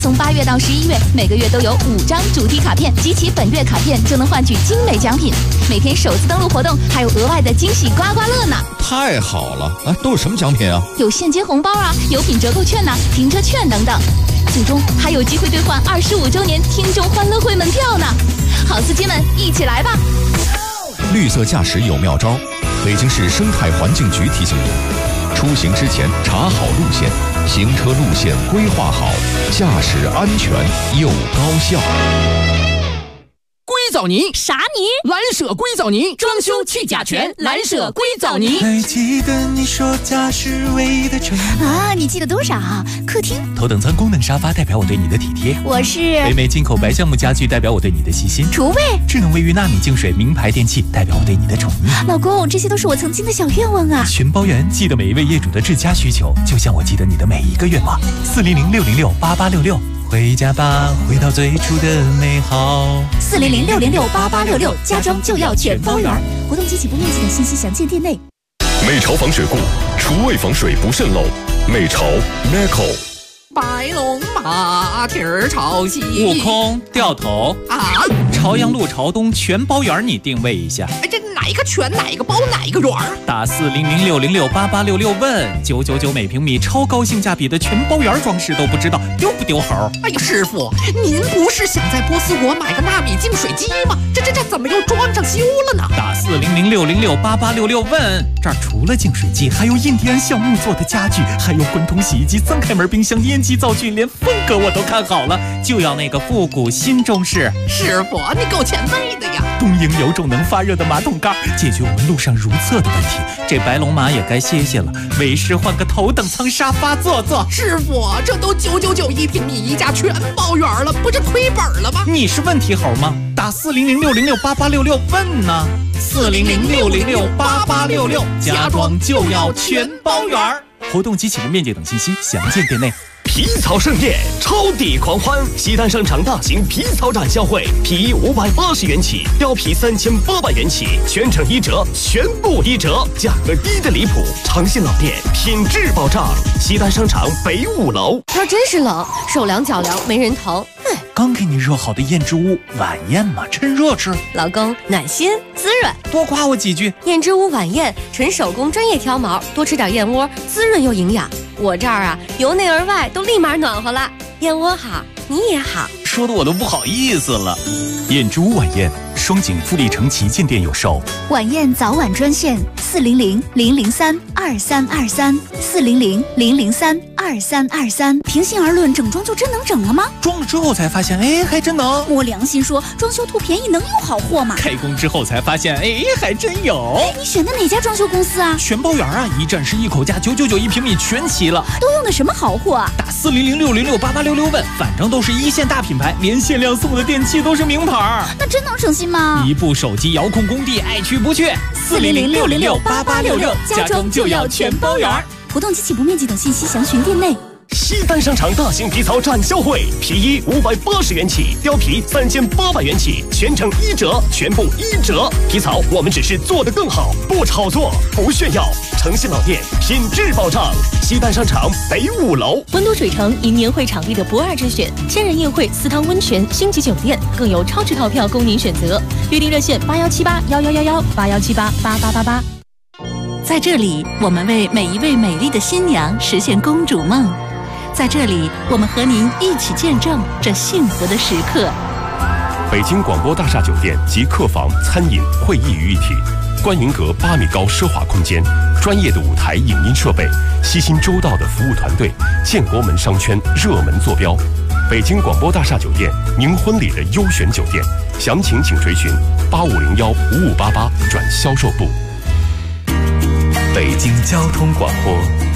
从8月到11月，每个月都有5张主题卡片，集齐本月卡片就能换取精美奖品。每天首次登录活动，还有额外的惊喜刮刮乐呢！ 太好了啊！都有什么奖品啊？ 有现金红包啊，油品折扣券呐、停车券等等。最终还有机会兑换25周年听众欢乐会门票呢！好司机们，一起来吧！ 绿色驾驶有妙招，北京市生态环境局提醒您：出行之前查好路线，行车路线规划好，驾驶安全又高效。 硅藻泥啥泥？ 蓝舍硅藻泥，装修去甲醛，蓝舍硅藻泥。 还记得你说家是唯一的承诺啊？你记得多少？客厅头等舱功能沙发代表我对你的体贴， 我是北美进口白橡木家具代表我对你的细心， 厨卫智能卫浴纳米净水名牌电器代表我对你的宠溺。 老公，这些都是我曾经的小愿望啊！ 全包圆，记得每一位业主的至佳需求，就像我记得你的每一个愿望。400-606-8866，回家吧，回到最初的美好。 400-606-8866，家装就要全包圆。活动及起步面积等信息详见店内。 美潮防水固，厨卫防水不渗漏。美潮 Meco。 白龙马蹄儿朝西， 悟空掉头啊！ 朝阳路朝东全包圆，你定位一下。 哎，这哪一个全，哪一个包，哪一个圆？ 打400-606-8866问999每平米，超高性价比的全包圆装饰都不知道丢不丢猴？ 哎呀，师傅，您不是想在波斯国买个纳米净水机吗？这怎么又装上修了呢？ 打400-606-8866问，这儿除了净水机，还有印第安橡木做的家具，还有滚筒洗衣机、3开门冰箱、烟机灶具，连风格我都看好了，就要那个复古新中式。 师傅，你够前辈的呀！ 东营有种能发热的马桶盖，解决我们路上如厕的问题。这白龙马也该歇歇了，为师换个头等舱沙发坐坐。 师傅，这都999一平米，一家全包圆了，不是亏本了吗？ 你是问题猴吗？打400-606-8866问呢。400-606-8866，家装就要全包圆。活动及起步面积等信息详见店内。 皮草盛宴，超抵狂欢！西单商场大型皮草展销会，皮衣580元起，貂皮3800元起，全程1折，全部1折，价格低的离谱。诚信老店，品质保障。西单商场北5楼。 天真是冷，手凉脚凉没人疼。 刚给你热好的燕之屋晚宴嘛，趁热吃。 老公，暖心滋润， 多夸我几句。 燕之屋晚宴，纯手工专业挑毛，多吃点燕窝，滋润又营养。我这儿啊，由内而外都立马暖和了。燕窝好，你也好， 说的我都不好意思了。燕之屋晚宴，双井富力城旗舰店有售。 晚宴早晚专线400-003-2323 400-003-2323。平心而论，整装就真能整了吗？ 装了之后才发现，哎，还真能。 摸良心说，装修图便宜能有好货吗？ 开工之后才发现，哎，还真有。 你选的哪家装修公司啊？ 全包圆啊，一站式一口价999一平米全齐了。 都用的什么好货啊？ 打400-606-8866问，反正都是一线大品牌，连限量送的电器都是名牌。 那真能省心吗？ 一部手机遥控工地，爱去不去。 400-606-8866，家装就要全包圆。活动及起步面积等信息详询店内。 西单商场大型皮草展销会，皮衣580元起，貂皮3800元起，全程1折，全部1折。皮草我们只是做得更好，不炒作，不炫耀。诚信老店，品质保障。西单商场北5楼。 温都水城因年会场地的不二之选，千人宴会、4汤温泉、星级酒店，更有超值套票供您选择。预订热线8178111181788888。 在这里，我们为每一位美丽的新娘实现公主梦。在这里，我们和您一起见证这幸福的时刻。 北京广播大厦酒店及客房、餐饮、会议于一体，观云阁8米高奢华空间，专业的舞台影音设备，悉心周到的服务团队，建国门商圈热门坐标。北京广播大厦酒店，您婚礼的优选酒店，详情请垂询8501-5588转销售部。 北京交通广播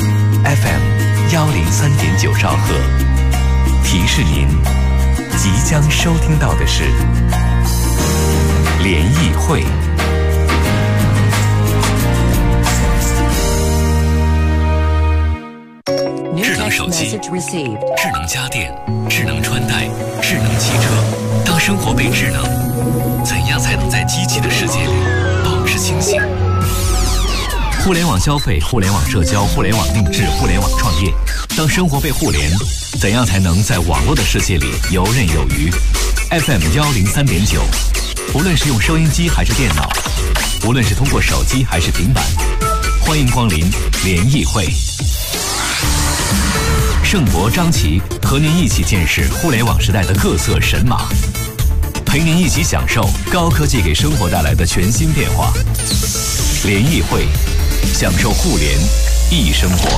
FM103.9兆赫，提示您即将收听到的是联谊会。智能手机、智能家电、智能穿戴、智能汽车。当生活被智能，怎样才能在机器的世界里保持清醒？ 互联网消费、互联网社交、互联网定制、互联网创业。当生活被互联，怎样才能在网络的世界里游刃有余 ？FM 103.9，无论是用收音机还是电脑，无论是通过手机还是平板，欢迎光临联谊会。盛博、张琪和您一起见识互联网时代的各色神马，陪您一起享受高科技给生活带来的全新变化。联谊会，享受互联易生活。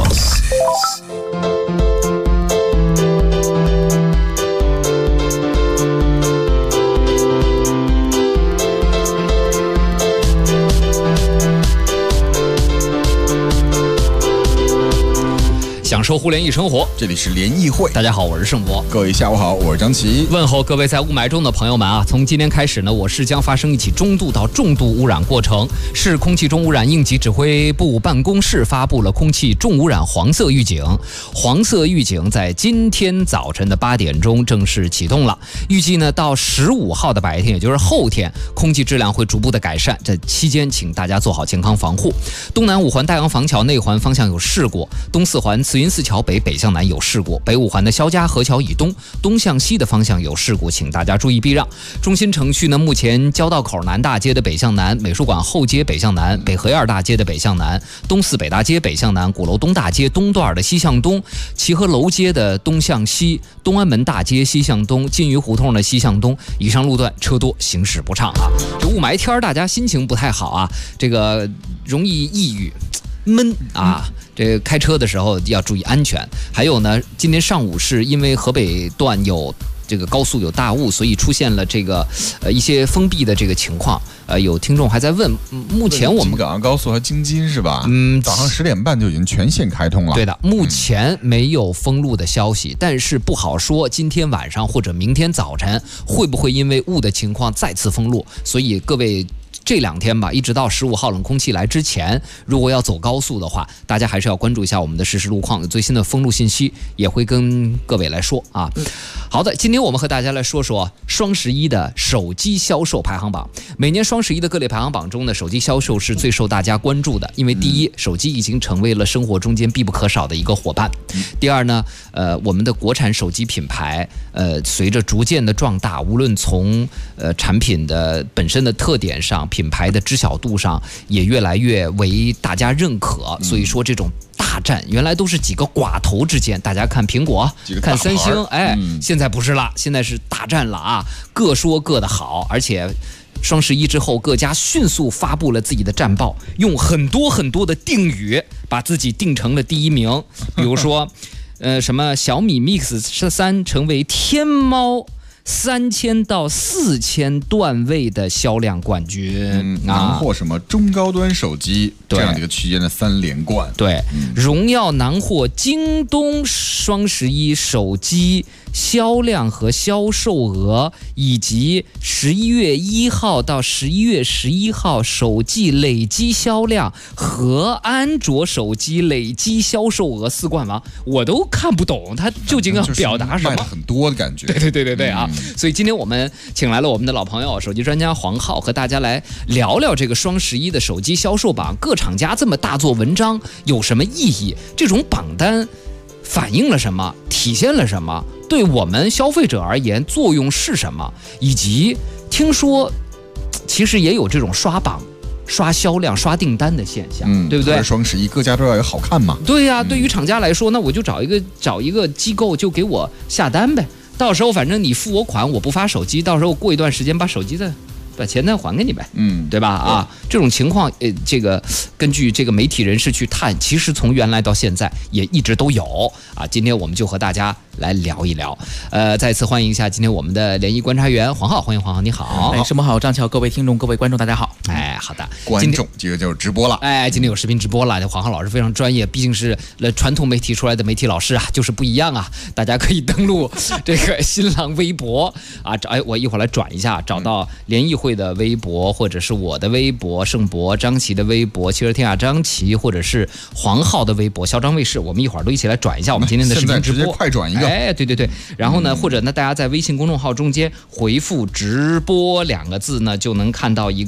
享受互联易生活， 这里是联谊会。 大家好，我是盛博。 各位下午好，我是张琪。 问候各位在雾霾中的朋友们啊！从今天开始呢，我市将发生一起中度到重度污染过程。市空气重污染应急指挥部办公室发布了空气重污染黄色预警。黄色预警在今天早晨的8点钟正式启动了。预计呢，到15号的白天，也就是后天，空气质量会逐步的改善。这期间，请大家做好健康防护。东南5环大洋坊桥内环方向有事故，东4环慈云寺桥北向南有事故，北5环的肖家河桥以东向西的方向有事故，请大家注意避让。中心城区呢，目前交道口南大街的北向南，美术馆后街北向南，北河沿大街的北向南，东4北大街北向南，鼓楼东大街东段的西向东，齐河楼街的东向西，东安门大街西向东，金鱼胡同的西向东，以上路段车多，行驶不畅啊。这雾霾天大家心情不太好啊，这个容易抑郁。闷啊，这个开车的时候要注意安全。还有呢，今天上午是因为河北段有这个高速有大雾，所以出现了这个一些封闭的这个情况。有听众还在问，目前我们京港高速和京津是吧？早上10点半就已经全线开通了。 对的，目前没有封路的消息，但是不好说今天晚上或者明天早晨会不会因为雾的情况再次封路。所以各位。这2天吧，一直到15号冷空气来之前，如果要走高速的话，大家还是要关注一下我们的实时路况，有最新的封路信息也会跟各位来说啊。好的，今天我们和大家来说说双11的手机销售排行榜。每年双11的各类排行榜中呢，手机销售是最受大家关注的，因为第一，手机已经成为了生活中间必不可少的一个伙伴。第二呢，我们的国产手机品牌，随着逐渐的壮大，无论从产品的本身的特点上，品牌的知晓度上也越来越为大家认可，所以说这种大战原来都是几个寡头之间，大家看苹果，看三星，现在不是了，现在是大战了啊，各说各的好，而且双11之后，各家迅速发布了自己的战报，用很多的定语把自己定成了第一名，比如说，什么小米 Mix 13成为天猫3000到4000段位的销量冠军， 囊获什么中高端手机这样的一个区间的3连冠。 对，荣耀囊获京东双11手机销量和销售额，以及11月1号到11月11号手机累计销量和安卓手机累计销售额4冠王，我都看不懂他究竟要表达什么， 卖了很多的感觉。 对啊！所以今天我们请来了我们的老朋友手机专家黄浩，和大家来聊聊这个双11的手机销售榜，各厂家这么大做文章有什么意义？这种榜单反映了什么？体现了什么？对我们消费者而言作用是什么？以及听说其实也有这种刷榜、刷销量、刷订单的现象，对不对？ 双11各家都要有好看嘛。 对呀，对于厂家来说，那我就找一个机构就给我下单呗。到时候反正你付我款，我不发手机，到时候过一段时间把手机把钱再还给你呗，对吧？啊，这种情况，这个根据这个媒体人士去探，其实从原来到现在也一直都有啊。今天我们就和大家来聊一聊，再次欢迎一下今天我们的联谊观察员黄浩，欢迎黄浩，你好。 什么好，张乔，各位听众、各位观众，大家好。 好的， 观众这个就是直播了。 今天有视频直播了，黄浩老师非常专业，毕竟是传统媒体出来的媒体老师啊，就是不一样啊。大家可以登录这个新浪微博啊，我一会儿来转一下，找到联谊会的微博，或者是我的微博盛博、张琪的微博、汽车天下张琪，或者是黄浩的微博嚣张卫视，我们一会儿都一起来转一下我们今天的视频直播， 现在直接快转一个。 对，然后呢，或者呢，大家在微信公众号中间回复直播2个字呢，就能看到一个直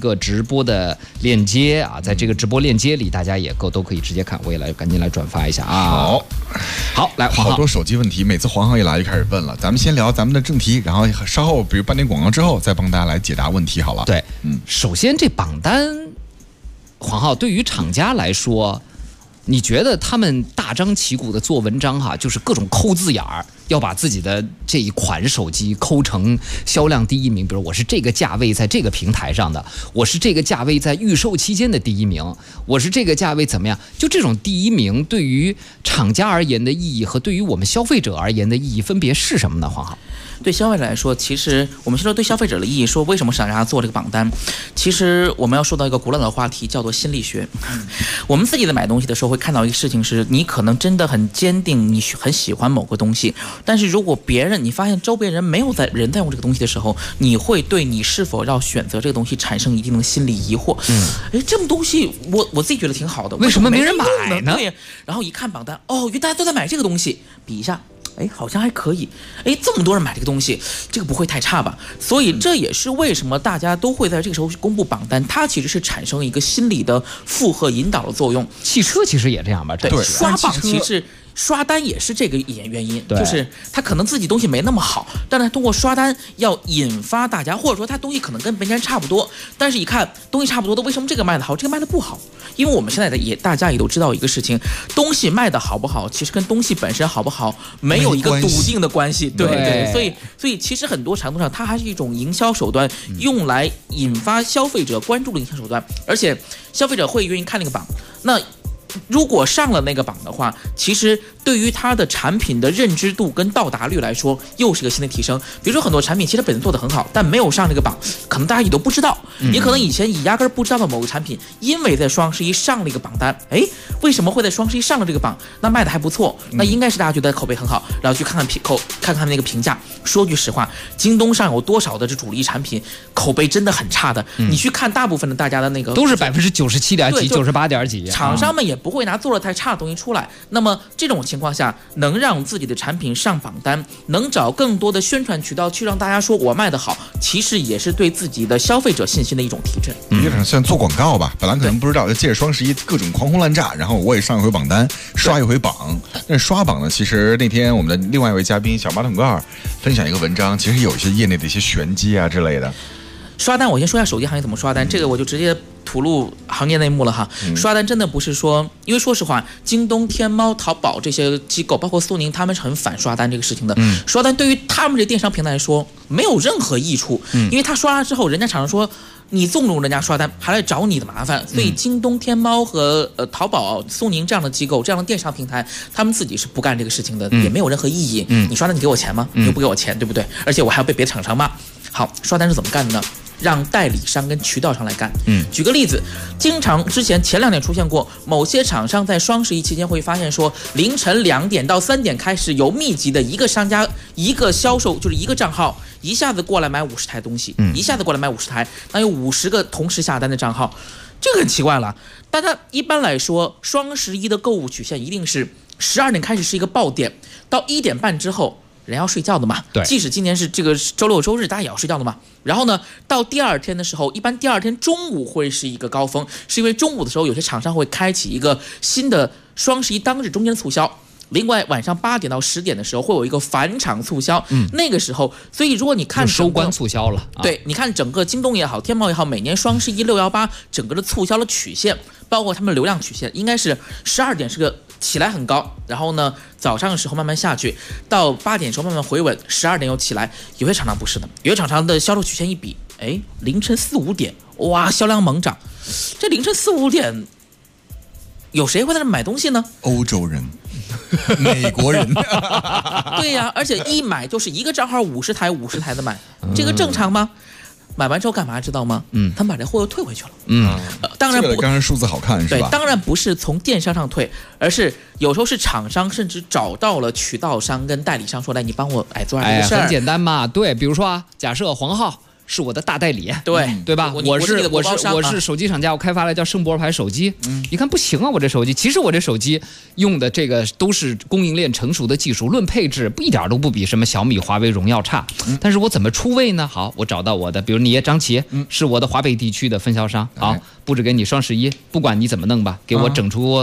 播的链接啊，在这个直播链接里，大家也都可以直接看。我也来赶紧来转发一下啊。好，来， 好多手机问题，每次黄浩一来就开始问了。咱们先聊咱们的正题，然后稍后比如半点广告之后，再帮大家来解答问题好了。 对，首先这榜单，黄浩对于厂家来说，你觉得他们大张旗鼓的做文章就是各种抠字眼儿，要把自己的这一款手机抠成销量第一名，比如我是这个价位在这个平台上的，我是这个价位在预售期间的第一名，我是这个价位怎么样？就这种第一名对于厂家而言的意义和对于我们消费者而言的意义分别是什么呢？黄浩？ 对消费者来说，其实我们先说对消费者的意义，说为什么厂家做这个榜单。其实我们要说到一个古老的话题，叫做心理学。我们自己在买东西的时候会看到一个事情是，你可能真的很坚定，你很喜欢某个东西，但是如果你发现周边人没有在用这个东西的时候，你会对你是否要选择这个东西产生一定的心理疑惑。这么东西我自己觉得挺好的， 为什么没人买呢？ 对，然后一看榜单，原来大家都在买这个东西，比一下。好像还可以，这么多人买这个东西，这个不会太差吧？所以这也是为什么大家都会在这个时候公布榜单，它其实是产生一个心理的负荷引导的作用。 汽车其实也这样吧？ 对，刷榜其实。刷单也是这个原因，就是他可能自己东西没那么好，但他通过刷单要引发大家，或者说他东西可能跟别人差不多，但是一看东西差不多的，为什么这个卖的好，这个卖的不好？因为我们现在大家也都知道一个事情，东西卖的好不好，其实跟东西本身好不好没有一个笃定的关系。对，所以其实很多程度上，它还是一种营销手段，用来引发消费者关注的营销手段，而且消费者会愿意看那个榜。那如果上了那个榜的话，其实对于它的产品的认知度跟到达率来说，又是一个新的提升。比如说很多产品其实本身做得很好，但没有上这个榜，可能大家也都不知道。也可能以前压根不知道的某个产品，因为在双十一上了一个榜单，为什么会在双十一上了这个榜？那卖的还不错，那应该是大家觉得口碑很好，然后去看看那个评价。说句实话，京东上有多少的这主力产品口碑真的很差的？你去看大部分的大家的那个都是97.几、98点几， 厂商们也不会拿做的太差的东西出来。那么这种情况下，能让自己的产品上榜单，能找更多的宣传渠道去让大家说我卖的好，其实也是对自己的消费者信心的一种提振。 有点像做广告吧，本来可能不知道，就借着双十一各种狂轰滥炸，然后我也上一回榜单，刷一回榜。但是刷榜呢，其实那天我们的另外一位嘉宾小马桶盖分享一个文章，其实有一些业内的一些玄机啊之类的。 刷单，我先说一下手机行业怎么刷单，这个我就直接吐露行业内幕了哈。刷单真的不是说，因为说实话，京东、天猫、淘宝这些机构，包括苏宁，他们是很反刷单这个事情的。刷单对于他们这电商平台来说没有任何益处，因为他刷了之后，人家厂商说你纵容人家刷单，还来找你的麻烦。所以京东、天猫和淘宝、苏宁这样的机构、这样的电商平台，他们自己是不干这个事情的，也没有任何意义。你刷单你给我钱吗？你又不给我钱，对不对？而且我还要被别的厂商骂。好，刷单是怎么干的呢？让代理商跟渠道商来干。举个例子，经常之前前2年出现过，某些厂商在双十一期间会发现说，凌晨2点到3点开始有密集的一个商家、一个销售，就是一个账号，一下子过来买50台东西，一下子过来买50台，那有50个同时下单的账号，这个很奇怪了。大家一般来说，双十一的购物曲线一定是12点开始是一个爆点，到1点半之后。人要睡觉的嘛， 对， 即使今年是这个周六周日，大家也要睡觉的嘛。然后呢，到第二天的时候，一般第二天中午会是一个高峰，是因为中午的时候有些厂商会开启一个新的双十一当日中间的促销。另外，晚上8点到10点的时候会有一个返场促销，那个时候，所以如果你看收官促销了， 对，你看整个京东也好，天猫也好，每年双十一、618整个的促销的曲线，包括他们流量曲线，应该是12点是个起来很高，然后呢早上的时候慢慢下去，到8点的时候慢慢回稳，12点又起来。有些厂商不是的，有些厂商的销售曲线一比，凌晨4、5点，哇，销量猛涨。这凌晨4、5点，有谁会在这买东西呢？ 欧洲人。美国人对呀，而且一买就是一个账号50台的买，这个正常吗？买完之后干嘛知道吗？他把这货又退回去了。当然不， 当然数字好看是吧？ 对，当然不是从电商上退，而是有时候是厂商甚至找到了渠道商跟代理商说，来你帮我做这个事儿。 很简单嘛，对，比如说假设黄浩是我的大代理， 对吧？我是手机厂家，我开发了叫圣博牌手机。你看不行啊，我这手机，其实我这手机用的这个都是供应链成熟的技术，论配置一点都不比什么小米、华为、荣耀差。但是我怎么出位呢？好，我找到我的，比如你张琪，是我的华北地区的分销商，好，布置给你双11，不管你怎么弄吧，给我整出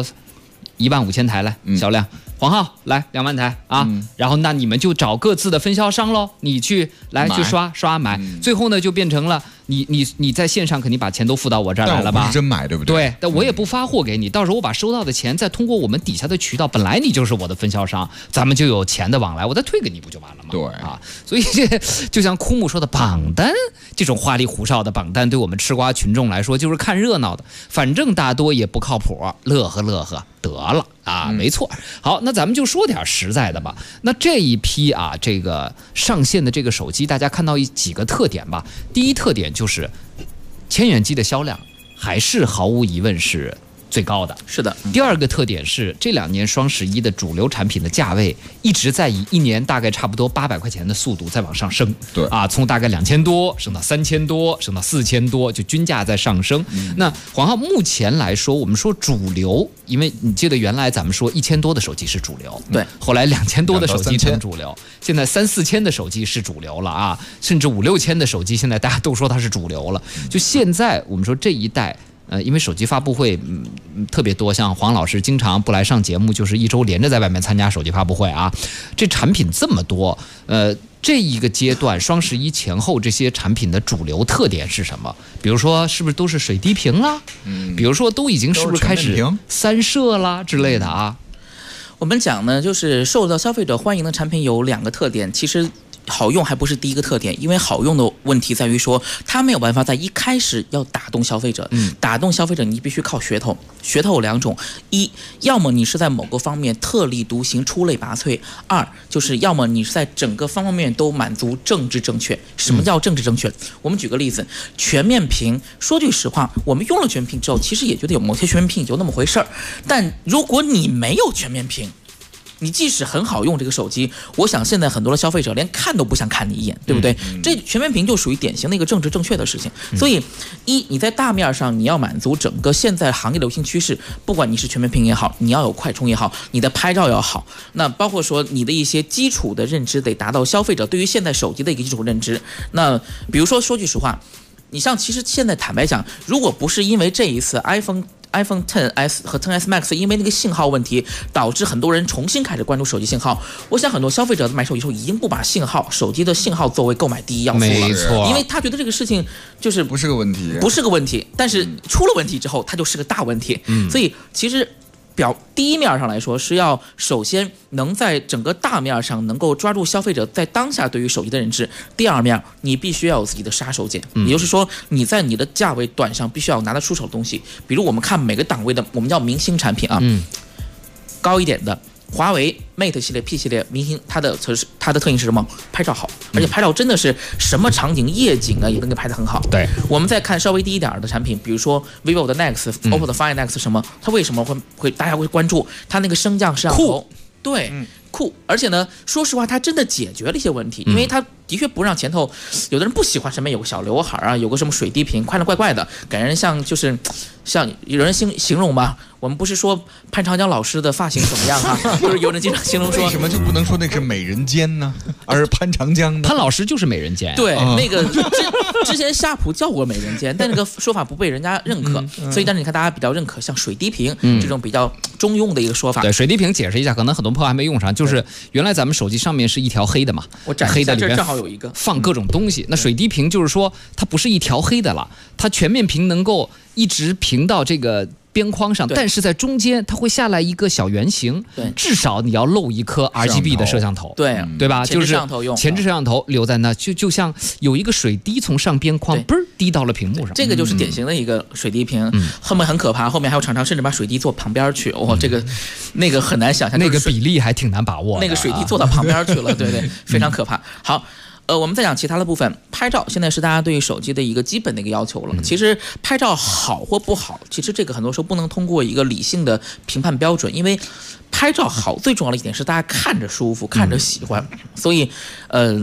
15000台来，销量。黄浩来2万台啊，然后那你们就找各自的分销商喽，你去刷买，最后呢就变成了你在线上肯定把钱都付到我这儿来了吧？ 但我不是真买，对不对？ 对，但我也不发货给你，到时候我把收到的钱再通过我们底下的渠道，本来你就是我的分销商，咱们就有钱的往来，我再退给你不就完了吗？ 对啊，所以就像枯木说的，榜单这种花里胡哨的榜单，对我们吃瓜群众来说就是看热闹的，反正大多也不靠谱，乐呵得了啊，没错。好，那咱们就说点实在的吧。那这一批啊，这个上线的这个手机，大家看到几个特点吧。第一特点就是千元机的销量还是毫无疑问是最高的， 是的。 第二个特点是这2年双11的主流产品的价位一直在以1年大概差不多800块钱的速度在往上升， 对啊， 从大概2000多升到3000多，升到4000多，就均价在上升。那黄浩目前来说，我们说主流，因为你记得原来咱们说1000多的手机是主流， 对， 后来2000多的手机成主流，现在3、4千的手机是主流了啊，甚至5、6千的手机现在大家都说它是主流了。就现在我们说这一代。因为手机发布会特别多，像黄老师经常不来上节目，就是1周连着在外面参加手机发布会啊。这产品这么多，这一个阶段双11前后这些产品的主流特点是什么？比如说是不是都是水滴屏啦？比如说都已经是不是开始3摄啦之类的啊？ 我们讲呢，就是受到消费者欢迎的产品有2个特点，其实。好用还不是第一个特点，因为好用的问题在于说，它没有办法在一开始要打动消费者。打动消费者，你必须靠噱头。噱头有2种：一，要么你是在某个方面特立独行、出类拔萃；二，就是要么你是在整个方方面面都满足政治正确。什么叫政治正确？我们举个例子，全面屏。说句实话，我们用了全面屏之后，其实也觉得有某些全面屏也就那么回事儿。但如果你没有全面屏，你即使很好用这个手机，我想现在很多的消费者连看都不想看你一眼，对不对？这全面屏就属于典型的一个政治正确的事情。所以，你在大面上你要满足整个现在行业流行趋势，不管你是全面屏也好，你要有快充也好，你的拍照要好，那包括说你的一些基础的认知得达到消费者对于现在手机的一个基础认知。那比如说句实话，你像其实现在坦白讲，如果不是因为这一次iPhone XS 和 XS Max 因为那个信号问题导致很多人重新开始关注手机信号，我想很多消费者买手机时候已经不把手机的信号作为购买第一要素了， 没错， 因为他觉得这个事情就是不是个问题， 但是出了问题之后它就是个大问题。所以其实第一面上来说，是要首先能在整个大面上能够抓住消费者在当下对于手机的认知。第二面，你必须要有自己的杀手锏，也就是说你在你的价位段上必须要拿得出手的东西。比如我们看每个档位的我们叫明星产品啊，高一点的华为 Mate 系列、P 系列明星，它的特性是什么？拍照好，而且拍照真的是什么场景夜景啊也能给拍得很好。 对， 我们再看稍微低一点的产品，比如说 vivo 的 Nex、OPPO 的 Find Nex 什么，它为什么会大家会关注它那个升降摄像头？对，酷，而且呢，说实话，它真的解决了一些问题，因为它的确不让前头有的人不喜欢身边有个小刘海啊，有个什么水滴屏，看着怪怪的，给人像有人形容吧，我们不是说潘长江老师的发型怎么样啊，就是有人经常形容说， 为什么就不能说那是美人尖呢，而是潘长江呢？ 潘老师就是美人尖， 对，那个之前夏普叫过美人尖，但那个说法不被人家认可，所以但是你看大家比较认可像水滴屏这种比较中庸的一个说法。 对，水滴屏解释一下，可能很多朋友还没用上，就是原来咱们手机上面是一条黑的嘛， 我展示一下，这正好有一个放各种东西。那水滴屏就是说它不是一条黑的了，它全面屏能够一直屏到这个边框上，但是在中间它会下来一个小圆形，至少你要露一颗 RGB 的摄像头，对吧？就是前置摄像头留在那，就像有一个水滴从上边框嘣滴到了屏幕上， 这个就是典型的一个水滴屏，后面很可怕，后面还有厂商甚至把水滴做旁边去，这个那个很难想象， 那个比例还挺难把握的， 那个水滴做到旁边去了，对，非常可怕。好。我们再讲其他的部分，拍照现在是大家对于手机的一个基本的一个要求了。其实拍照好或不好，其实这个很多时候不能通过一个理性的评判标准，因为拍照好最重要的一点是大家看着舒服，看着喜欢。所以，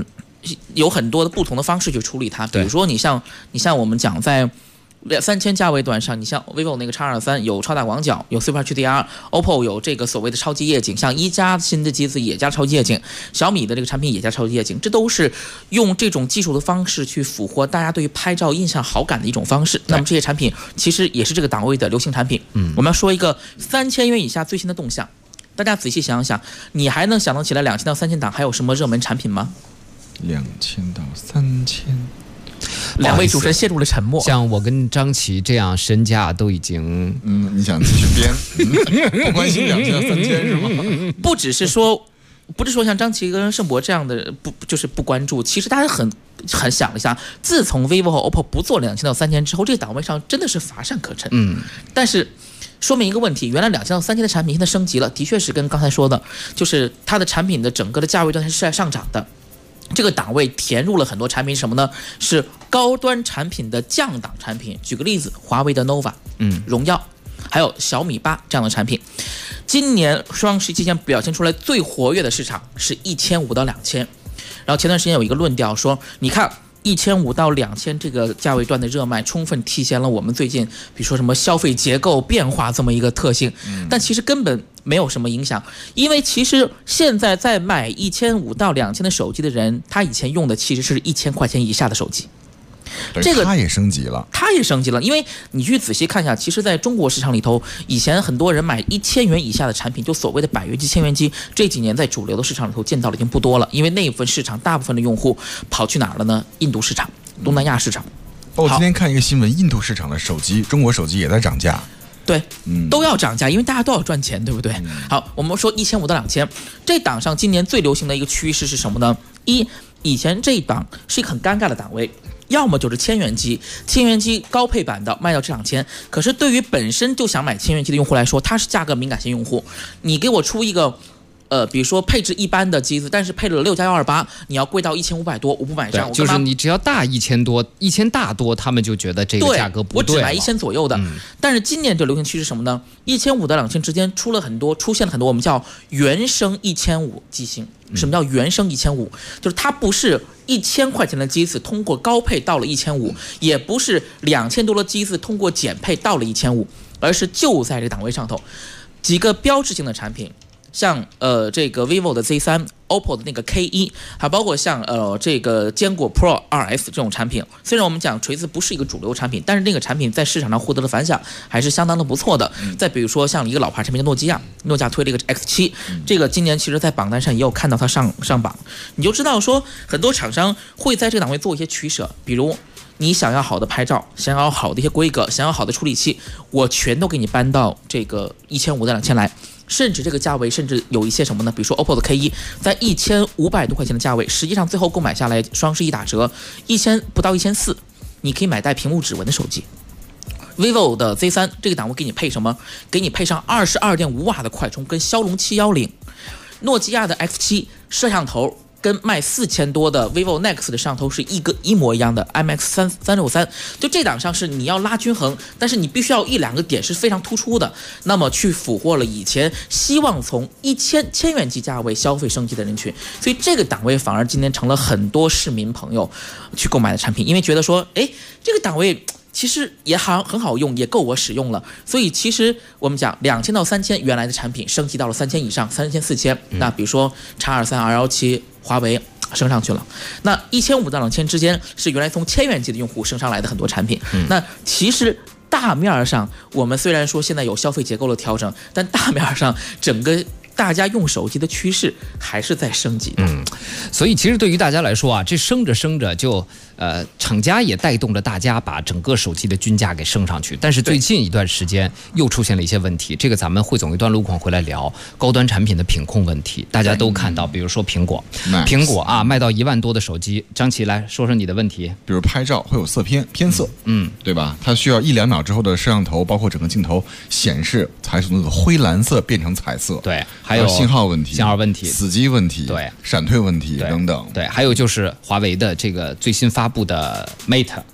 有很多的不同的方式去处理它。比如说你像我们讲在3000价位段上，你像 vivo 那个 X23 有超大广角，有 Super HDR，OPPO 有这个所谓的超级夜景，像一加新的机子也加超级夜景，小米的这个产品也加超级夜景，这都是用这种技术的方式去俘获大家对于拍照印象好感的一种方式。那么这些产品其实也是这个档位的流行产品。我们要说一个3000元以下最新的动向，大家仔细想想，你还能想得起来2000到3000档还有什么热门产品吗 ？2000到3000。 两位主持人陷入了沉默。 像我跟张琪这样身价都已经， 你想继续编，不关心2000到3000是吗？ 不只是说像张琪跟盛博这样的就是不关注，其实大家很想了一下，自从 vivo 和 OPPO 不做2000到3000之后，这个档位上真的是乏善可陈。但是说明一个问题，原来2000到3000的产品现在升级了，的确是跟刚才说的，就是它的产品的整个的价位段是在上涨的。这个档位填入了很多产品，什么呢？是高端产品的降档产品。举个例子，华为的 nova， 荣耀，还有小米8这样的产品。今年双十一期间表现出来最活跃的市场是1500到2000。然后前段时间有一个论调说，你看1500到2000这个价位段的热卖，充分体现了我们最近比如说什么消费结构变化这么一个特性。但其实根本没有什么影响，因为其实现在在买1500到2000的手机的人，他以前用的其实是1000块钱以下的手机。 这个它也升级了， 因为你去仔细看一下，其实在中国市场里头，以前很多人买1000元以下的产品，就所谓的百元机、千元机，这几年在主流的市场里头见到的已经不多了，因为那部分市场大部分的用户跑去哪儿了呢？印度市场、东南亚市场。 我今天看一个新闻，印度市场的手机，中国手机也在涨价。 对，都要涨价，因为大家都要赚钱，对不对？好，我们说1500到2000这档上，今年最流行的一个趋势是什么呢？以前这一档是一个很尴尬的档位，要么就是千元机高配版的卖到这2000，可是对于本身就想买千元机的用户来说，它是价格敏感型用户，你给我出一个比如说配置一般的机子，但是配了6+128，你要贵到1500多，我不买账。 就是你只要大1000多，1000大多，他们就觉得这个价格不对。 我只买1000左右的。但是今年这流行趋势什么呢？1500到2000之间出现了很多我们叫原生1500机型。什么叫原生1500？就是它不是1000块钱的机子通过高配到了1500，也不是2000多的机子通过减配到了1500，而是就在这个档位上头，几个标志性的产品。像这个 vivo 的 Z3、OPPO 的那个 K1， 还包括像这个坚果 Pro 2S 这种产品，虽然我们讲锤子不是一个主流产品，但是那个产品在市场上获得的反响还是相当的不错的。再比如说像一个老牌产品诺基亚推了一个 X7， 这个今年其实在榜单上也有看到它上榜，你就知道说很多厂商会在这个档位做一些取舍，比如你想要好的拍照，想要好的一些规格，想要好的处理器，我全都给你搬到这个1500到2000来。甚至这个价位，甚至有一些什么呢？比如说 OPPO 的 K1， 在1500多块钱的价位，实际上最后购买下来，双十一打折，1000不到1400，你可以买带屏幕指纹的手机。vivo 的 Z3 这个档位给你配什么？给你配上22.5瓦的快充跟骁龙710，诺基亚的 X7 摄像头。跟卖4000多的 vivo Nex 的摄像头是一模一样的 IMX363，就这档上是你要拉均衡，但是你必须要1-2个点是非常突出的，那么去俘获了以前希望从千元机价位消费升级的人群，所以这个档位反而今天成了很多市民朋友去购买的产品，因为觉得说，这个档位其实也很好用，也够我使用了。所以其实我们讲2000到3000原来的产品升级到了3000以上，3000、4000。那比如说 X23、217，华为升上去了。那1500到2000之间是原来从千元机的用户升上来的很多产品。那其实大面上，我们虽然说现在有消费结构的调整，但大面上整个大家用手机的趋势还是在升级。 所以其实对于大家来说啊，这升着就厂家也带动着大家把整个手机的均价给升上去。但是最近一段时间又出现了一些问题，这个咱们汇总一段路况回来聊高端产品的品控问题。大家都看到，比如说苹果啊，卖到1万多的手机。张琪来说说你的问题。 比如拍照会有偏色，对吧？它需要1-2秒之后的摄像头，包括整个镜头显示才从那个灰蓝色变成彩色。 对，还有信号问题、死机问题、 对， 闪退问题等等。 对，还有就是华为的这个最新发布的 Mate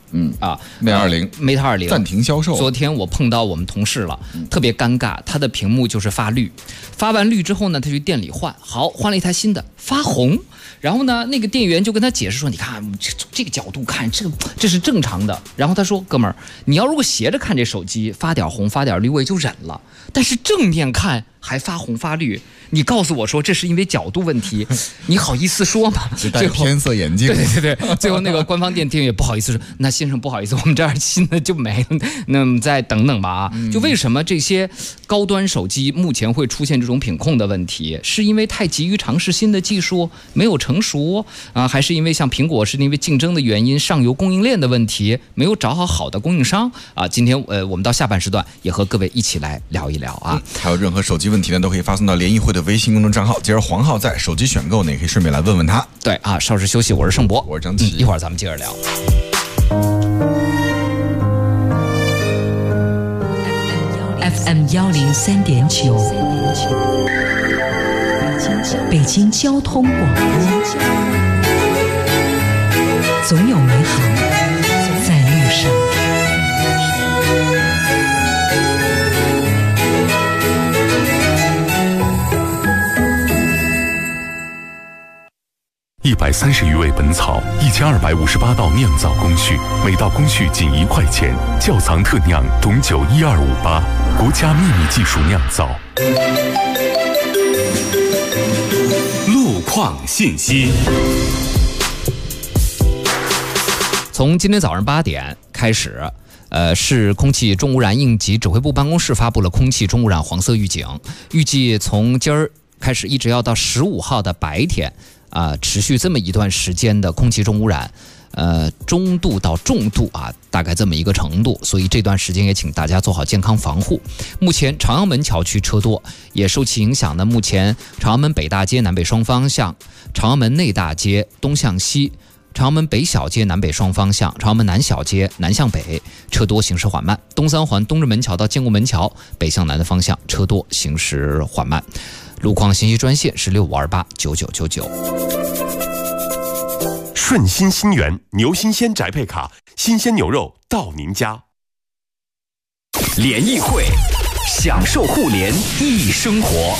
Mate 20 暂停销售。 昨天我碰到我们同事了，特别尴尬，他的屏幕就是发绿，发完绿之后呢，他去店里换了一台新的，发红。然后呢，那个店员就跟他解释说：“你看这个角度看，这是正常的。”然后他说：“哥们儿，你要如果斜着看这手机，发点红发点绿我也就忍了，但是正面看还发红发绿，你告诉我说这是因为角度问题，你好意思说吗？” 戴偏色眼镜。 对，最后那个官方店员也不好意思说：“那先生不好意思，我们这儿新的就没了，那么再等等吧啊。”就为什么这些高端手机目前会出现这种品控的问题，是因为太急于尝试新的技术，没有成熟啊，还是因为像苹果是因为竞争的原因，上游供应链的问题，没有找好的供应商啊？今天我们到下半时段也和各位一起来聊一聊啊。 还有任何手机问题呢，都可以发送到联谊会的微信公众账号。今儿黄浩在手机选购呢，也可以顺便来问问他。 对啊，稍事休息，我是盛博， 我是张琪， 一会儿咱们接着聊。 FM 103.9，北京交通广播，总有美好在路上。 130余味本草，1258道酿造工序，每道工序仅1块钱。窖藏特酿董酒1258，国家秘密技术酿造。 路况信息。 从今天早上8点开始，市空气重污染应急指挥部办公室发布了空气重污染黄色预警，预计从今儿开始一直要到15号的白天。持续这么一段时间的空气重污染，中度到重度啊，大概这么一个程度，所以这段时间也请大家做好健康防护。目前朝阳门桥区车多，也受其影响呢，目前朝阳门北大街南北双方向、朝阳门内大街东向西、朝阳门北小街南北双方向、朝阳门南小街南向北车多，行驶缓慢。东三环东直门桥到建国门桥北向南的方向车多，行驶缓慢。路况信息专线是65289999。 顺心新源牛新鲜宅配卡，新鲜牛肉到您家。 联谊会，享受互联易生活。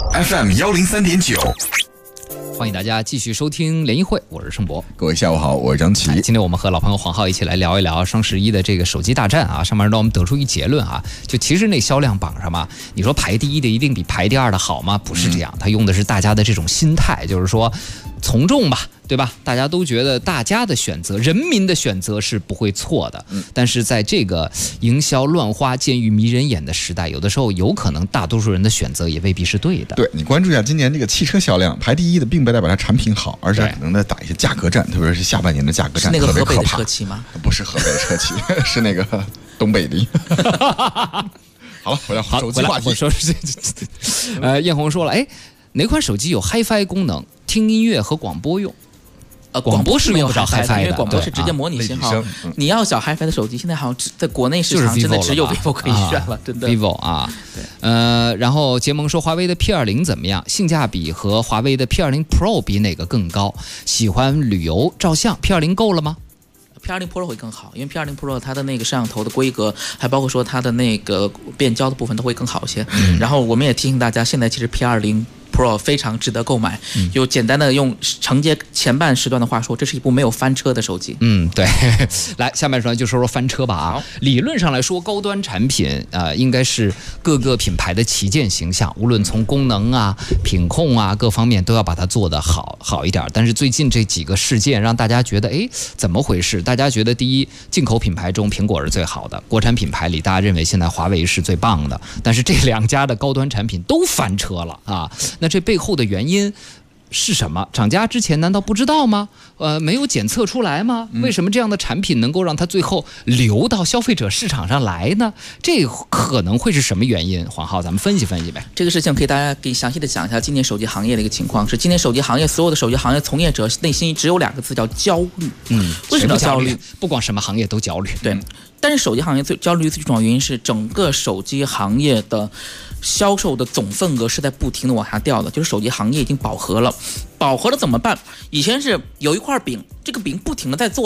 FM 103.9。 欢迎大家继续收听联谊会，我是盛博。 各位下午好，我是张琪。 今天我们和老朋友黄浩一起来聊一聊双11的这个手机大战啊。上面让我们得出一结论啊，就其实那销量榜上嘛，你说排第一的一定比排第二的好吗？不是这样，他用的是大家的这种心态，就是说从众吧，对吧？大家都觉得大家的选择，人民的选择是不会错的。但是在这个营销乱花渐欲迷人眼的时代，有的时候有可能大多数人的选择也未必是对的。 对，你关注一下今年这个汽车销量排第一的，并不代表它产品好，而是可能在打一些价格战，特别是下半年的价格战， 是那个河北的车企吗？ 不是河北的车企，是那个东北的。好了，回来手机话题。 说艳红说了，哎，哪款手机有 HiFi 功能，听音乐和广播用？广播是用不着 HiFi 的， 因为广播是直接模拟信号。你要小 HiFi 的手机，现在好像在国内市场真的只有 vivo 可以选了，真的。 vivo 啊，然后结盟说华为的 P20 怎么样？性价比和华为的 P20 Pro 比哪个更高？喜欢旅游照相 ，P20 够了吗 ？P20 Pro 会更好，因为 P20 Pro 它的那个摄像头的规格，还包括说它的那个变焦的部分都会更好一些。然后我们也提醒大家，现在其实 P20 Pro 非常值得购买。就简单的用承接前半时段的话说，这是一部没有翻车的手机。 对。来，下半时段就说说翻车吧啊。理论上来说，高端产品应该是各个品牌的旗舰形象，无论从功能啊、品控啊各方面都要把它做得好一点。但是最近这几个事件让大家觉得，怎么回事？大家觉得第一，进口品牌中苹果是最好的，国产品牌里大家认为现在华为是最棒的，但是这两家的高端产品都翻车了啊。那这背后的原因是什么？厂家之前难道不知道吗？没有检测出来吗？为什么这样的产品能够让它最后流到消费者市场上来呢？这可能会是什么原因？黄浩，咱们分析分析呗。 这个事情可以大家给详细的讲一下今年手机行业的一个情况。是今年手机行业所有的手机行业从业者内心只有2个字，叫焦虑。为什么焦虑？ 不光什么行业都焦虑。 对，但是手机行业最焦虑最重要的原因是整个手机行业的销售的总份额是在不停的往下掉的，就是手机行业已经饱和了。饱和了怎么办？以前是有一块饼，这个饼不停的在做大，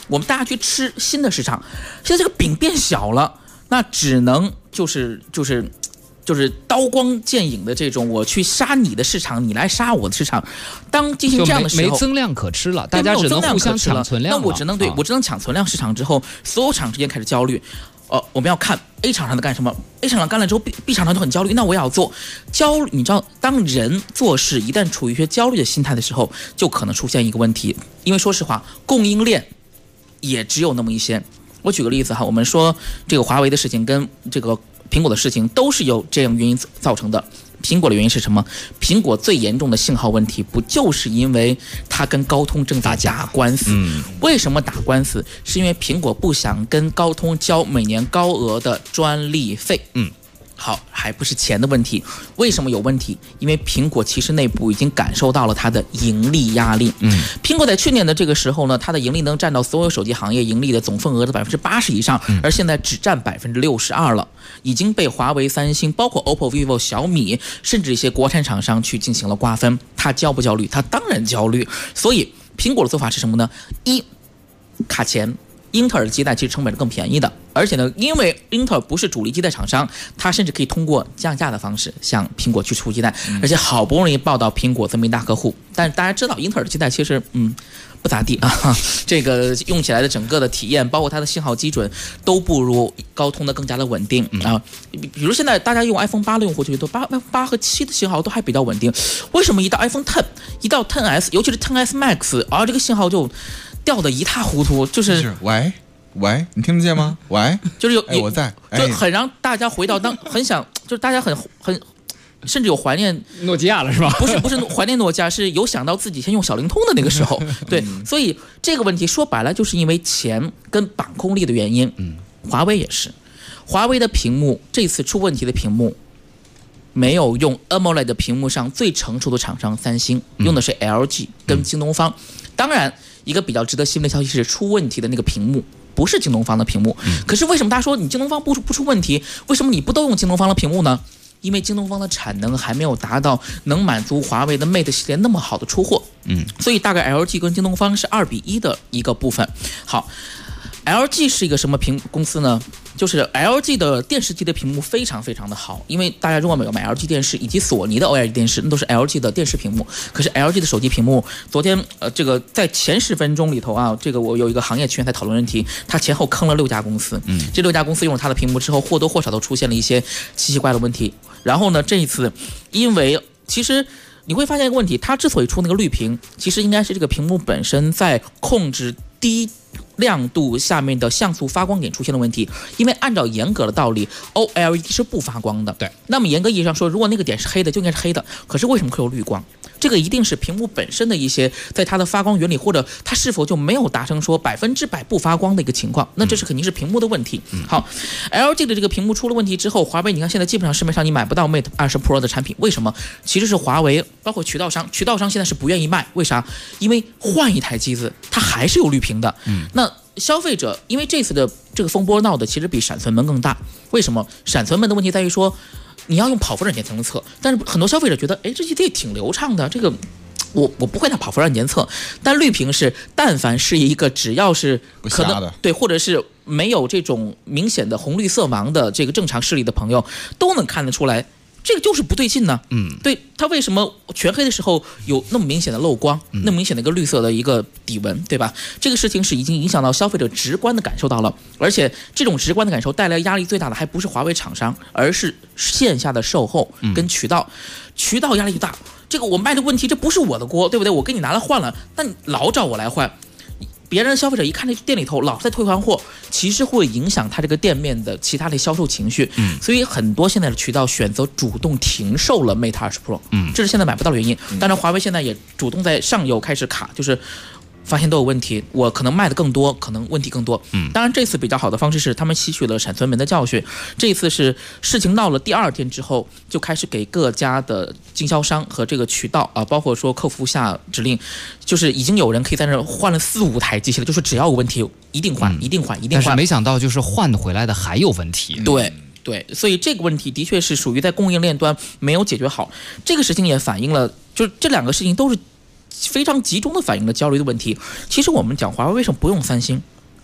我们大家去吃新的市场，现在这个饼变小了，那只能就是刀光剑影的这种，我去杀你的市场，你来杀我的市场。当进行这样的时候， 没增量可吃了，大家只能互相抢存量了。 那我只能抢存量市场之后，所有厂之间开始焦虑。我们要看 A 厂商在干什么 ，A 厂商干了之后 ，B 厂商就很焦虑。那我也要做焦虑，你知道，当人做事一旦处于一些焦虑的心态的时候，就可能出现一个问题。因为说实话，供应链也只有那么一些。我举个例子哈，我们说这个华为的事情跟这个苹果的事情都是由这样原因造成的。苹果的原因是什么？苹果最严重的信号问题，不就是因为它跟高通正在打官司？为什么打官司？是因为苹果不想跟高通交每年高额的专利费。好，还不是钱的问题。为什么有问题？因为苹果其实内部已经感受到了它的盈利压力。苹果在去年的这个时候呢，它的盈利能占到所有手机行业盈利的总份额的80%以上，而现在只占62%了，已经被华为、三星，包括 OPPO、vivo、小米，甚至一些国产厂商去进行了瓜分。它焦不焦虑？它当然焦虑。所以苹果的做法是什么呢？一，卡钱。英特尔的基带其实成本是更便宜的，而且呢，因为英特尔不是主力基带厂商，它甚至可以通过降价的方式向苹果去出基带，而且好不容易抱到苹果这么一大客户。但是大家知道，英特尔的基带其实不咋地啊，这个用起来的整个的体验，包括它的信号基准，都不如高通的更加的稳定啊。比如现在大家用 iPhone 8的用户就觉得iPhone 8和7的信号都还比较稳定，为什么一到 iPhone 10，一到 10S， 尤其是 10S Max， 这个信号就掉得一塌糊涂，就是喂，你听得见吗？喂， 就是我在， 就很让大家回到很想，就是大家很甚至有怀念诺基亚了是吧？ 不是怀念诺基亚，是有想到自己先用小灵通的那个时候。对，所以这个问题说白了就是因为钱跟把控力的原因。华为也是，华为的屏幕这次出问题的屏幕，没有用 AMOLED 的屏幕上最成熟的厂商三星，用的是 LG 跟京东方。当然，一个比较值得欣慰的消息是，出问题的那个屏幕不是京东方的屏幕。可是为什么大家说你京东方不出问题？为什么你不都用京东方的屏幕呢？因为京东方的产能还没有达到能满足华为的 Mate 系列那么好的出货。所以大概 LG 跟京东方是2:1的一个部分。好。LG 是一个什么公司呢？就是 LG 的电视机的屏幕非常非常的好，因为大家如果有买 LG 电视以及索尼的 OLED 电视，那都是 LG 的电视屏幕。可是 LG 的手机屏幕，昨天这个在前10分钟里头啊，这个我有一个行业群在讨论问题，他前后坑了6家公司。这6家公司用了他的屏幕之后，或多或少都出现了一些奇奇怪的问题。然后呢，这一次因为其实你会发现一个问题，它之所以出那个绿屏，其实应该是这个屏幕本身在控制低亮度下面的像素发光点出现了问题。因为按照严格的道理 OLED 是不发光的，对。那么严格意义上说，如果那个点是黑的就应该是黑的，可是为什么会有绿光？这个一定是屏幕本身的一些在它的发光原理，或者它是否就没有达成说100%不发光的一个情况，那这是肯定是屏幕的问题。好 LG 的这个屏幕出了问题之后，华为你看现在基本上市面上你买不到 Mate 20 Pro 的产品，为什么？其实是华为包括渠道商现在是不愿意卖，为啥？因为换一台机子它还是有绿屏的。那消费者因为这次的这个风波闹的其实比闪存门更大，为什么？闪存门的问题在于说你要用跑分软件才能测，但是很多消费者觉得，这也挺流畅的，这个我不会拿跑分软件测。但绿屏是，但凡是一个只要是可能对，或者是没有这种明显的红绿色盲的这个正常视力的朋友，都能看得出来。这个就是不对劲呢。对，它为什么全黑的时候有那么明显的漏光，那么明显的一个绿色的一个底纹，对吧？这个事情是已经影响到消费者直观的感受到了，而且这种直观的感受带来压力最大的还不是华为厂商，而是线下的售后跟渠道，渠道压力就大。这个我卖的问题，这不是我的锅，对不对？我给你拿来换了，那你老找我来换。别人消费者一看这店里头老是在退换货，其实会影响他这个店面的其他的销售情绪。所以很多现在的渠道选择主动停售了 Mate 20 Pro，这是现在买不到的原因。当然华为现在也主动在上游开始卡，就是发现都有问题，我可能卖的更多，可能问题更多。当然这次比较好的方式是他们吸取了闪存门的教训，这一次是事情闹了第2天之后，就开始给各家的经销商和这个渠道啊，包括说客服下指令，就是已经有人可以在那换了4、5台机器了，就是只要有问题一定换，一定换，一定换。 但是没想到就是换回来的还有问题。 对，所以这个问题的确是属于在供应链端没有解决好。这个事情也反映了，就是这2个事情都是非常集中的反映了焦虑的问题。其实我们讲华为为什么不用三星，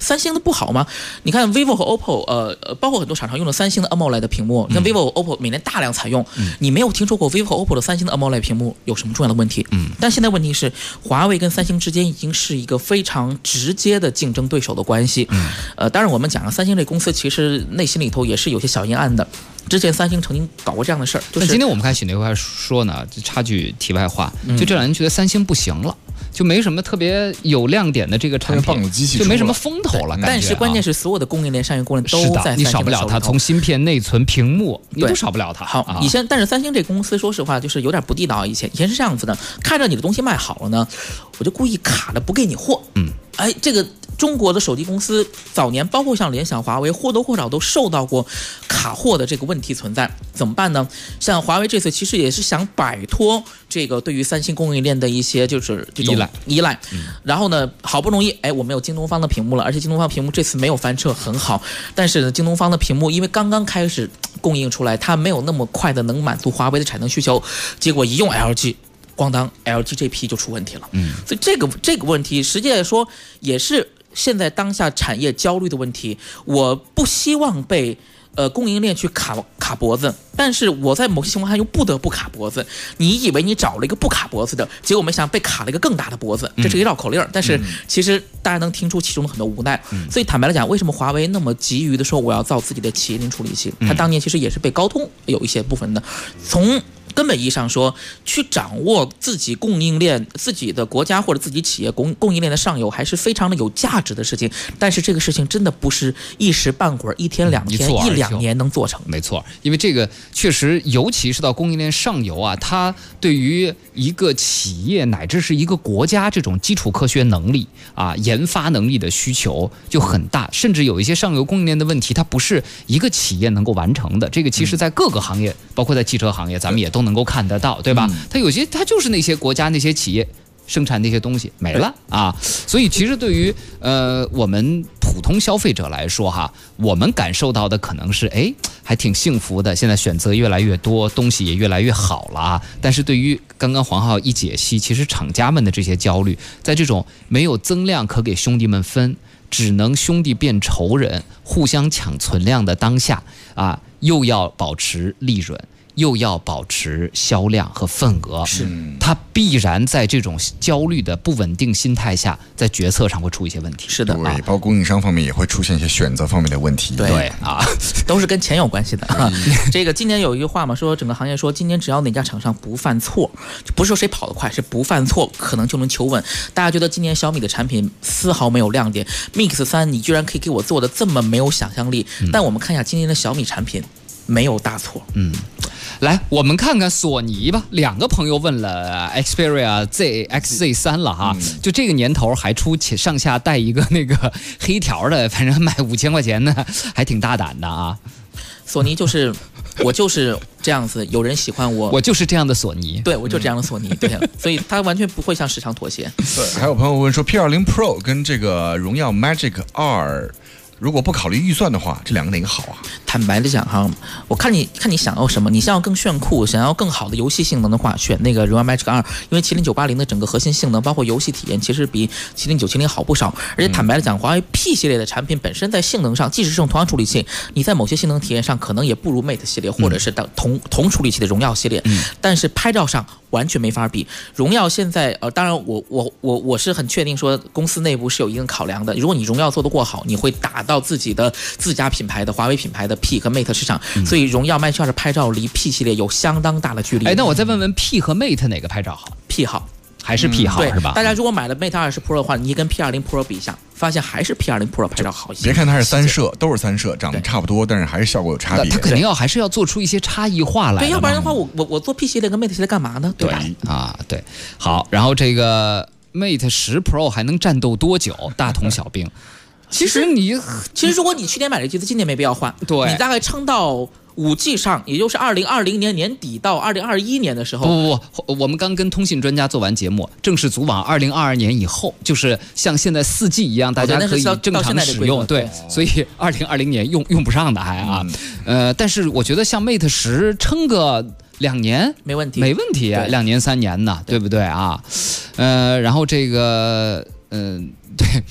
三星的不好吗？你看 vivo 和 oppo， 包括很多厂商用了三星的 AMOLED 的屏幕，你看 vivo 和 oppo 每年大量采用，你没有听说过 vivo 和 oppo 的三星的 AMOLED 屏幕有什么重要的问题？但现在问题是，华为跟三星之间已经是一个非常直接的竞争对手的关系。当然我们讲三星这公司其实内心里头也是有些小阴暗的。之前三星曾经搞过这样的事儿，就是今天我们看许那块说呢，插句题外话，就这两年觉得三星不行了。就没什么特别有亮点的这个产品，就没什么风头了。 但是关键是所有的供应链、商业供应链都在三星的手里头， 你少不了它，从芯片、内存、屏幕，你都少不了它。 好，但是三星这公司说实话就是有点不地道。以前是这样子的，看着你的东西卖好了呢，我就故意卡着不给你货。这个中国的手机公司早年包括像联想、华为，或多或少都受到过卡货的这个问题存在，怎么办呢？像华为这次其实也是想摆脱这个对于三星供应链的一些就是这种依赖，然后呢，好不容易我们有京东方的屏幕了，而且京东方屏幕这次没有翻车，很好。但是呢，京东方的屏幕因为刚刚开始供应出来，它没有那么快的能满足华为的产能需求，结果一用 LG。咣当 LG 这批就出问题了，所以这个问题实际来说也是现在当下产业焦虑的问题。我不希望被供应链去卡脖子，但是我在某些情况下又不得不卡脖子。你以为你找了一个不卡脖子的，结果没想到被卡了一个更大的脖子，这是一个绕口令，但是其实大家能听出其中的很多无奈。所以坦白来讲，为什么华为那么急于的说我要造自己的麒麟处理器？它当年其实也是被高通有一些部分的从根本意义上说，去掌握自己供应链、自己的国家或者自己企业供应链的上游，还是非常的有价值的事情。但是这个事情真的不是一时半会儿、一天两天、一两年能做成。 没错，因为这个确实，尤其是到供应链上游啊，它对于一个企业乃至是一个国家这种基础科学能力啊、研发能力的需求就很大，甚至有一些上游供应链的问题，它不是一个企业能够完成的。这个其实在各个行业，包括在汽车行业，咱们也都能够看得到，对吧？它有些它就是那些国家那些企业生产那些东西没了啊，所以其实对于我们普通消费者来说哈，我们感受到的可能是还挺幸福的，现在选择越来越多，东西也越来越好了。但是对于刚刚黄浩一解析，其实厂家们的这些焦虑，在这种没有增量可给兄弟们分，只能兄弟变仇人，互相抢存量的当下啊，又要保持利润，又要保持销量和份额，是它必然在这种焦虑的不稳定心态下，在决策上会出一些问题。 是的， 对，包括供应商方面也会出现一些选择方面的问题。 对啊，都是跟钱有关系的。这个今年有一句话嘛，说整个行业说，今年只要哪家厂商不犯错，就不是说谁跑得快，是不犯错，可能就能求稳。大家觉得今年小米的产品丝毫没有亮点 ，Mix 3你居然可以给我做的这么没有想象力，但我们看一下今年的小米产品。没有大错。 来，我们看看索尼吧。两个朋友问了 Xperia ZXZ3 了哈，就这个年头还出上下带一个那个黑条的，反正卖5000块钱的，还挺大胆的啊。 索尼就是我就是这样子，有人喜欢我， 我就是这样的索尼， 对我就这样的索尼，对，所以他完全不会向市场妥协。 对，还有朋友问说 P20 Pro 跟这个荣耀 Magic 2。如果不考虑预算的话，这两个哪个好啊？ 坦白的讲哈，我看你想要什么，你想要更炫酷，想要更好的游戏性能的话，选那个荣耀 Magic 2，因为麒麟980的整个核心性能，包括游戏体验，其实比麒麟970好不少。而且坦白的讲，华为 P 系列的产品本身在性能上，即使是用同样处理器，你在某些性能体验上可能也不如 Mate 系列，或者是同处理器的荣耀系列，但是拍照上完全没法比。荣耀现在当然我是很确定说公司内部是有一定考量的，如果你荣耀做得过好，你会打到自己的自家品牌的华为品牌的 P 和 Mate 市场，所以荣耀 Magic 2的拍照离 P 系列有相当大的距离。 那我再问问 P 和 Mate 哪个拍照好？ P 好。 还是 P 好、是吧？ 大家如果买了 Mate 20 Pro 的话，你跟 P20 Pro 比一下，发现还是 P20 Pro 拍照好一些。 别看它是三摄，都是三摄，长得差不多，但是还是效果有差别。 它肯定还是要做出一些差异化来。 对，要不然的话，我做 P 系列跟 Mate 系列干嘛呢？对吧？ 对。好，然后这个 Mate 10 Pro 还能战斗多久？大同小兵。其实如果你去年买了机子，今年没必要换。 对， 你大概撑到5G 上，也就是2020年年底到2021年的时候。 不，我们刚跟通信专家做完节目，正式组网2022年以后，就是像现在4G 一样，大家可以正常使用。对，所以2020年用不上的还啊。但是我觉得像 Mate 10撑个2年没问题 ，2年3年呢，对不对啊？然后这个对。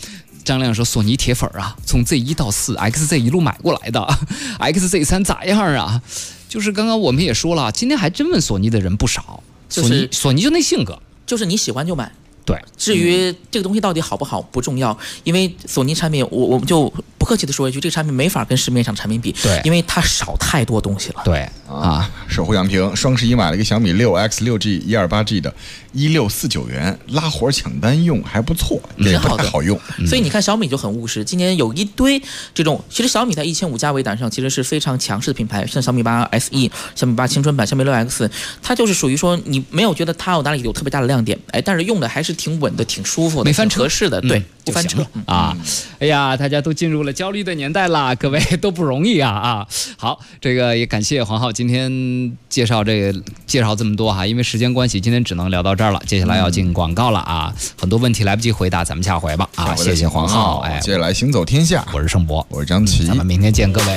张亮说索尼铁粉啊，从 Z1 到4 XZ 一路买过来的，XZ3 咋样啊？就是刚刚我们也说了，今天还真问索尼的人不少， 就是索尼就那性格， 就是你喜欢就买。 对， 至于这个东西到底好不好不重要，因为索尼产品，我们就不客气的说一句，这个产品没法跟市面上产品比， 对， 因为它少太多东西了。 对啊， 守护杨平，双11买了一个小米6X6G 128G 的，1649元，拉活抢单用还不错，也不太好用。 所以你看小米就很务实，今年有一堆这种，其实小米在1500价位档上其实是非常强势的品牌，像小米8 SE、小米8青春版、小米6X，它就是属于说你没有觉得它有哪里有特别大的亮点，哎，但是用的还是挺稳的，挺舒服的， 没翻车， 合适的，对，不翻车啊！哎呀，大家都进入了焦虑的年代了，各位都不容易啊！好，这个也感谢黄浩今天介绍这么多哈，因为时间关系，今天只能聊到这儿了。接下来要进广告了啊，很多问题来不及回答，咱们下回吧啊！谢谢黄浩，哎， 接下来行走天下， 我是盛博， 我是张琪， 咱们明天见，各位。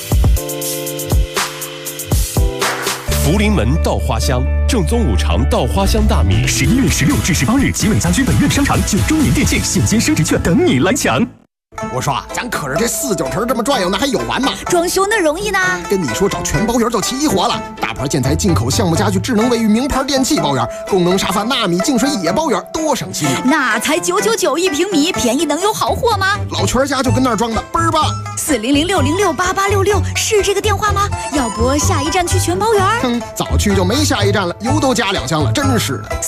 福临门稻花香，正宗五常稻花香大米。 11月16至18日，集美家居本院商场9周年店庆现金升值券等你来抢。 我说咱可是这4、9成这么转悠，那还有完吗？ 装修那容易呢？ 跟你说找全包圆就齐活了，大牌建材、进口项目家具、智能卫浴、名牌电器包圆，功能沙发、纳米净水也包圆，多省心啊！ 那才999一平米，便宜能有好货吗？ 老全家就跟那儿装的，倍儿棒 ！400-606-8866是这个电话吗？要不下一站去全包圆？ 早去就没下一站了，油都加2箱了，真是的。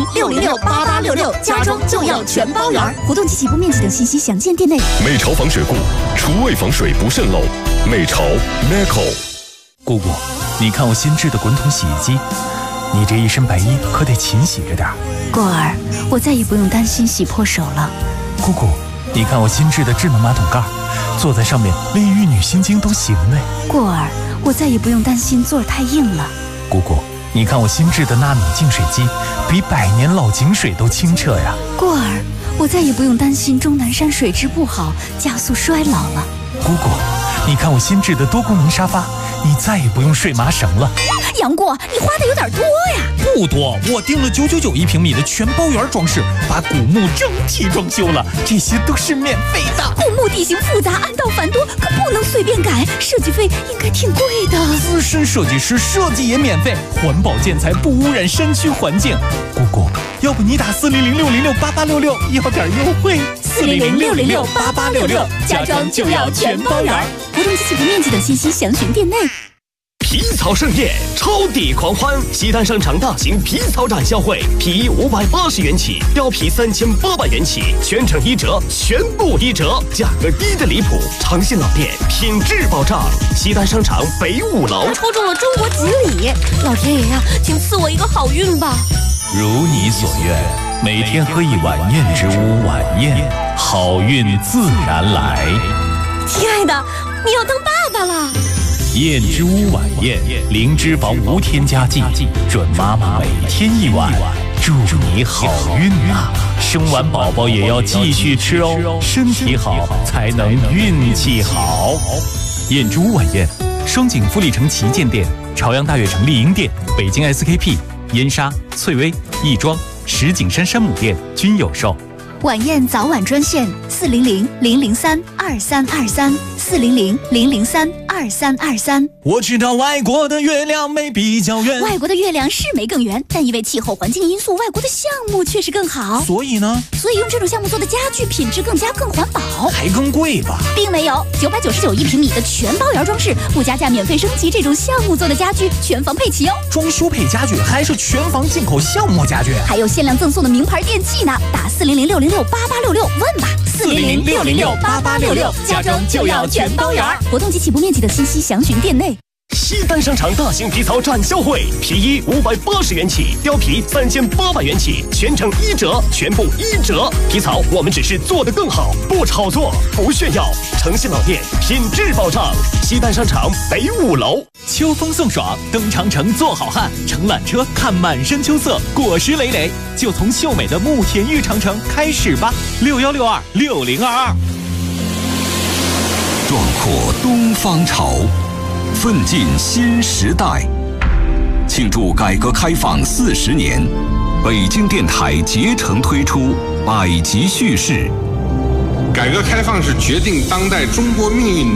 400-606-8866，家装就要全包圆。活动及起步面积等信息详见店内。 美潮防水固，厨卫防水不渗漏。美潮 Meco。 姑姑，你看我新制的滚筒洗衣机，你这一身白衣可得勤洗着点。 过儿，我再也不用担心洗破手了。 姑姑，你看我新制的智能马桶盖，坐在上面连玉女心经都行嘞。 过儿，我再也不用担心座儿太硬了。 姑姑，你看我新制的纳米净水机，比100年老井水都清澈呀。 过儿，我再也不用担心终南山水质不好，加速衰老了。 姑姑，你看我新制的多功能沙发，你再也不用睡麻绳了。 杨过，你花的有点多呀。 不多，我订了999一平米的全包圆装饰，把古墓整体装修了，这些都是免费的。 古墓地形复杂，暗道繁多，可不能随便改，设计费应该挺贵的。 资深设计师设计也免费，环保建材不污染山区环境。姑姑，要不你打400-606-8866，要点优惠。 400-606-8866，家装就要全包圆。活动及起步面积等信息详询店内。 皮草盛宴，超抵狂欢！西单商场大型皮草展销会，皮衣580元起，貂皮3800元起，全程1折，全部1折，价格低的离谱。诚信老店，品质保障。西单商场北5楼。 我抽中了中国锦鲤，老天爷呀，请赐我一个好运吧！ 如你所愿，每天喝一碗燕之屋晚宴，好运自然来。 亲爱的，你要当爸爸了。 燕之屋晚宴，零脂肪无添加剂，准妈妈每天1碗，祝你好运啊！生完宝宝也要继续吃哦，身体好才能运气好。燕之屋晚宴，双井富力城旗舰店、朝阳大悦城丽婴店、北京 SKP、燕莎、翠微、亦庄、石景山山姆店均有售。 晚宴早晚专线400-003-2323，400-003-2323。 我知道外国的月亮没比较圆， 外国的月亮是没更圆，但因为气候环境因素，外国的项目确实更好。 所以呢？ 所以用这种项目做的家具品质更环保， 还更贵吧？ 并没有，999一平米的全包圆装饰，不加价免费升级这种项目做的家具，全房配齐哦。 装修配家具还是全房进口项目家具， 还有限量赠送的名牌电器呢。打400-606-8866问吧 ，400-606-8866，家装就要全包圆。 活动及起步面积等信息详询店内。 西单商场大型皮草展销会，皮衣580元起，貂皮3800元起，全程1折，全部1折。皮草我们只是做得更好，不炒作，不炫耀。诚信老店，品质保障。西单商场北5楼。 秋风送爽，登长城做好汉，乘缆车看满山秋色，果实累累，就从秀美的慕田峪长城开始吧。6162-6022， 壮阔东方潮，奋进新时代。庆祝改革开放40年，北京电台竭诚推出百集叙事， 改革开放是决定当代中国命运